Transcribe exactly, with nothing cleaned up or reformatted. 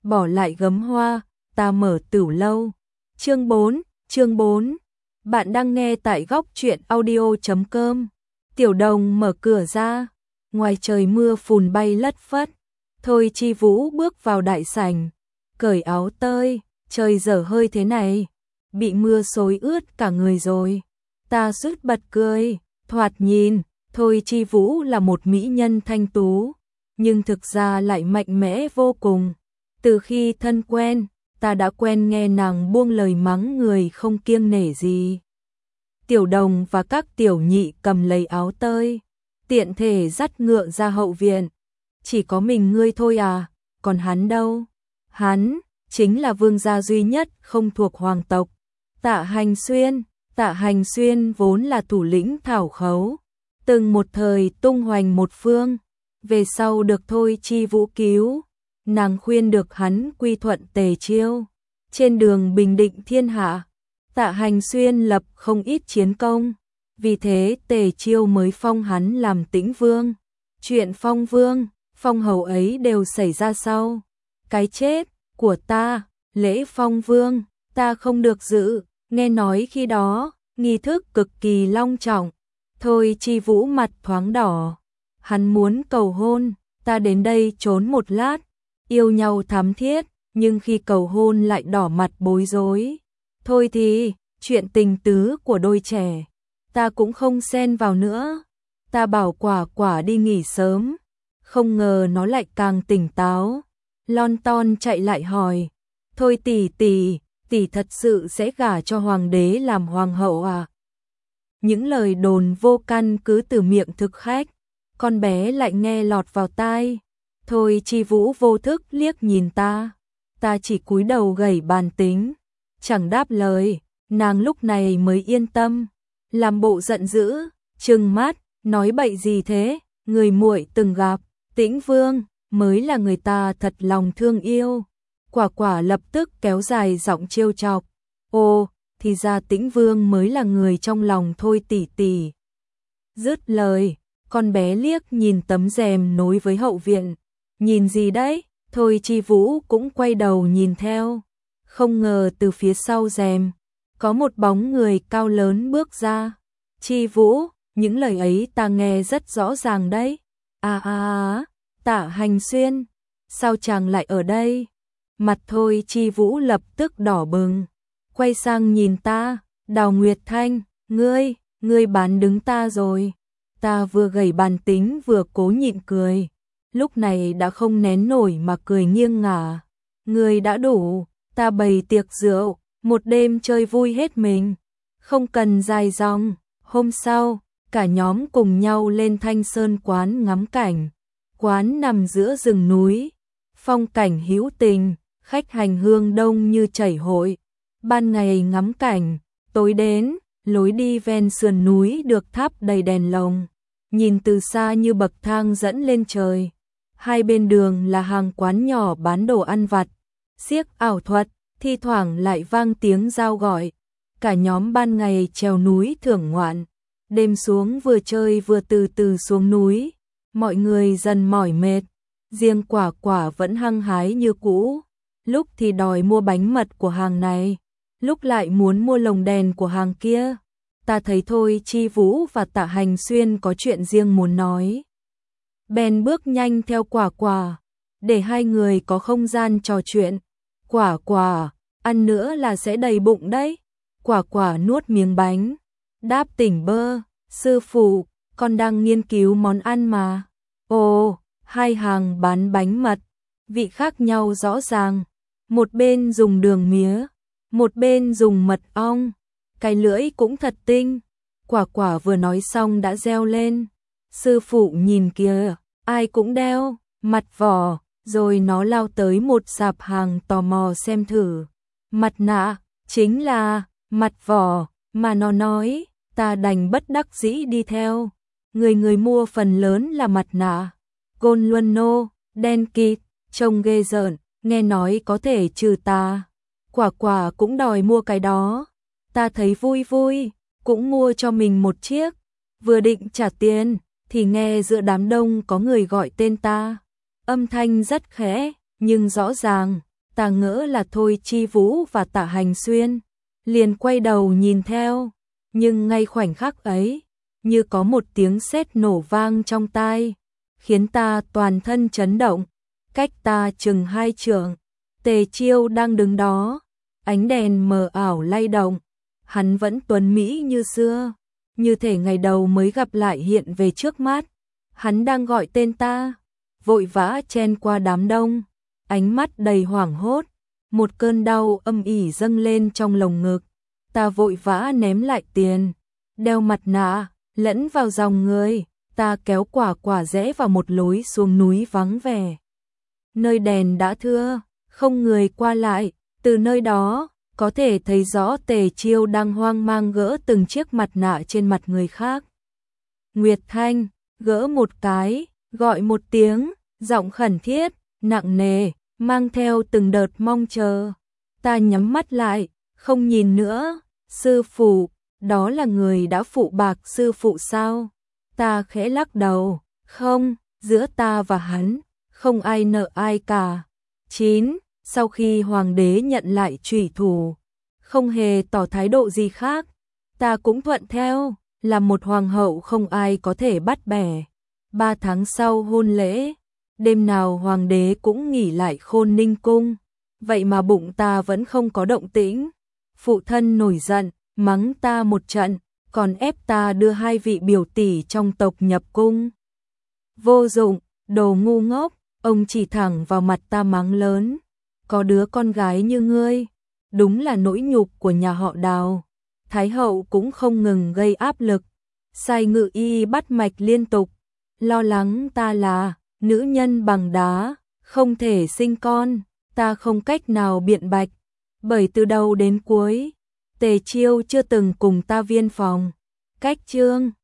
bỏ lại gấm hoa, ta mở tửu lâu. Chương bốn, chương bốn. Bạn đang nghe tại góc truyện audio chấm com. Tiểu Đồng mở cửa ra, ngoài trời mưa phùn bay lất phất. Thôi Chi Vũ bước vào đại sảnh, cởi áo tơi, trời dở hơi thế này, bị mưa xối ướt cả người rồi. Ta sứt bật cười, thoạt nhìn, Thôi Chi Vũ là một mỹ nhân thanh tú, nhưng thực ra lại mạnh mẽ vô cùng. Từ khi thân quen, ta đã quen nghe nàng buông lời mắng người không kiêng nể gì. Tiểu Đồng và các tiểu nhị cầm lấy áo tơi, tiện thể dắt ngựa ra hậu viện. Chỉ có mình ngươi thôi à, còn hắn đâu? Hắn chính là vương gia duy nhất không thuộc hoàng tộc, Tạ Hành Xuyên. Tạ Hành Xuyên vốn là thủ lĩnh thảo khấu, từng một thời tung hoành một phương, về sau được Thôi Chi Vũ cứu, nàng khuyên được hắn quy thuận Tề Chiêu. Trên đường bình định thiên hạ, Tạ Hành Xuyên lập không ít chiến công, vì thế Tề Chiêu mới phong hắn làm Tĩnh Vương. Chuyện phong vương, phong hầu ấy đều xảy ra sau cái chết của ta. Lễ phong vương, ta không được dự, nghe nói khi đó, nghi thức cực kỳ long trọng. Thôi Chi Vũ mặt thoáng đỏ, hắn muốn cầu hôn, ta đến đây trốn một lát, yêu nhau thắm thiết, nhưng khi cầu hôn lại đỏ mặt bối rối. Thôi thì, chuyện tình tứ của đôi trẻ, ta cũng không xen vào nữa. Ta bảo Quả Quả đi nghỉ sớm, không ngờ nó lại càng tỉnh táo. Lon ton chạy lại hỏi, thôi tỷ tỷ, tỷ thật sự sẽ gả cho hoàng đế làm hoàng hậu à? Những lời đồn vô căn cứ từ miệng thực khách, con bé lại nghe lọt vào tai. Thôi Chi Vũ vô thức liếc nhìn ta, ta chỉ cúi đầu gẩy bàn tính, chẳng đáp lời. Nàng lúc này mới yên tâm, làm bộ giận dữ, trừng mắt, nói bậy gì thế? Người muội từng gặp, Tĩnh Vương mới là người ta thật lòng thương yêu. Quả Quả lập tức kéo dài giọng trêu chọc, ồ, thì ra Tĩnh Vương mới là người trong lòng Thôi tỷ tỷ. Dứt lời, con bé liếc nhìn tấm rèm nối với hậu viện, nhìn gì đấy? Thôi Chi Vũ cũng quay đầu nhìn theo, không ngờ từ phía sau rèm có một bóng người cao lớn bước ra. Chi Vũ, những lời ấy ta nghe rất rõ ràng đấy. À à à, Tạ Hành Xuyên, sao chàng lại ở đây? Mặt Thôi Chi Vũ lập tức đỏ bừng, quay sang nhìn ta, Đào Nguyệt Thanh, ngươi, ngươi bán đứng ta rồi. Ta vừa gẩy bàn tính vừa cố nhịn cười, lúc này đã không nén nổi mà cười nghiêng ngả. Ngươi đã đủ, ta bày tiệc rượu, một đêm chơi vui hết mình, không cần dài dòng. Hôm sau, cả nhóm cùng nhau lên Thanh Sơn quán ngắm cảnh. Quán nằm giữa rừng núi, phong cảnh hữu tình, khách hành hương đông như chảy hội. Ban ngày ngắm cảnh, tối đến, lối đi ven sườn núi được thắp đầy đèn lồng, nhìn từ xa như bậc thang dẫn lên trời. Hai bên đường là hàng quán nhỏ bán đồ ăn vặt, xiếc ảo thuật, thi thoảng lại vang tiếng dao gọi. Cả nhóm ban ngày trèo núi thưởng ngoạn, đêm xuống vừa chơi vừa từ từ xuống núi. Mọi người dần mỏi mệt, riêng Quả Quả vẫn hăng hái như cũ, lúc thì đòi mua bánh mật của hàng này, lúc lại muốn mua lồng đèn của hàng kia. Ta thấy Thôi Chi Vũ và Tạ Hành Xuyên có chuyện riêng muốn nói, bèn bước nhanh theo Quả Quả, để hai người có không gian trò chuyện. Quả Quả, ăn nữa là sẽ đầy bụng đấy. Quả Quả nuốt miếng bánh, đáp tỉnh bơ, sư phụ, con đang nghiên cứu món ăn mà. Ồ, hai hàng bán bánh mật, vị khác nhau rõ ràng, một bên dùng đường mía, một bên dùng mật ong, cái lưỡi cũng thật tinh. Quả Quả vừa nói xong đã reo lên, sư phụ nhìn kìa, ai cũng đeo mặt vỏ. Rồi nó lao tới một sạp hàng tò mò xem thử. Mặt nạ, chính là mặt vỏ mà nó nói. Ta đành bất đắc dĩ đi theo. Người người mua phần lớn là mặt nạ Gôn Luân Nô, đen kịt, trông ghê rợn, nghe nói có thể trừ tà. Quả Quả cũng đòi mua cái đó. Ta thấy vui vui, cũng mua cho mình một chiếc. Vừa định trả tiền, thì nghe giữa đám đông có người gọi tên ta. Âm thanh rất khẽ, nhưng rõ ràng, ta ngỡ là Thôi Chi Vũ và Tạ Hành Xuyên, liền quay đầu nhìn theo, nhưng ngay khoảnh khắc ấy, như có một tiếng sét nổ vang trong tai, khiến ta toàn thân chấn động. Cách ta chừng hai trượng, Tề Chiêu đang đứng đó, ánh đèn mờ ảo lay động, hắn vẫn tuấn mỹ như xưa, như thể ngày đầu mới gặp lại hiện về trước mắt. Hắn đang gọi tên ta, vội vã chen qua đám đông, ánh mắt đầy hoảng hốt, một cơn đau âm ỉ dâng lên trong lồng ngực. Ta vội vã ném lại tiền, đeo mặt nạ, lẫn vào dòng người, ta kéo quả quả rẽ vào một lối xuống núi vắng vẻ. Nơi đèn đã thưa, không người qua lại, từ nơi đó, có thể thấy rõ Tề Chiêu đang hoang mang gỡ từng chiếc mặt nạ trên mặt người khác. Nguyệt Thanh, gỡ một cái, gọi một tiếng, giọng khẩn thiết, nặng nề, mang theo từng đợt mong chờ. Ta nhắm mắt lại, không nhìn nữa. Sư phụ, đó là người đã phụ bạc sư phụ sao? Ta khẽ lắc đầu, không, giữa ta và hắn, không ai nợ ai cả. chín. Sau khi hoàng đế nhận lại trùy thủ, không hề tỏ thái độ gì khác, ta cũng thuận theo, là một hoàng hậu không ai có thể bắt bẻ. Ba tháng sau hôn lễ, đêm nào hoàng đế cũng nghỉ lại Khôn Ninh cung, vậy mà bụng ta vẫn không có động tĩnh. Phụ thân nổi giận, mắng ta một trận, còn ép ta đưa hai vị biểu tỷ trong tộc nhập cung. Vô dụng, đồ ngu ngốc, ông chỉ thẳng vào mặt ta mắng lớn. Có đứa con gái như ngươi, đúng là nỗi nhục của nhà họ Đào. Thái hậu cũng không ngừng gây áp lực, sai ngự y bắt mạch liên tục, lo lắng ta là nữ nhân bằng đá, không thể sinh con. Ta không cách nào biện bạch, bởi từ đầu đến cuối, Tề Chiêu chưa từng cùng ta viên phòng. Cách chương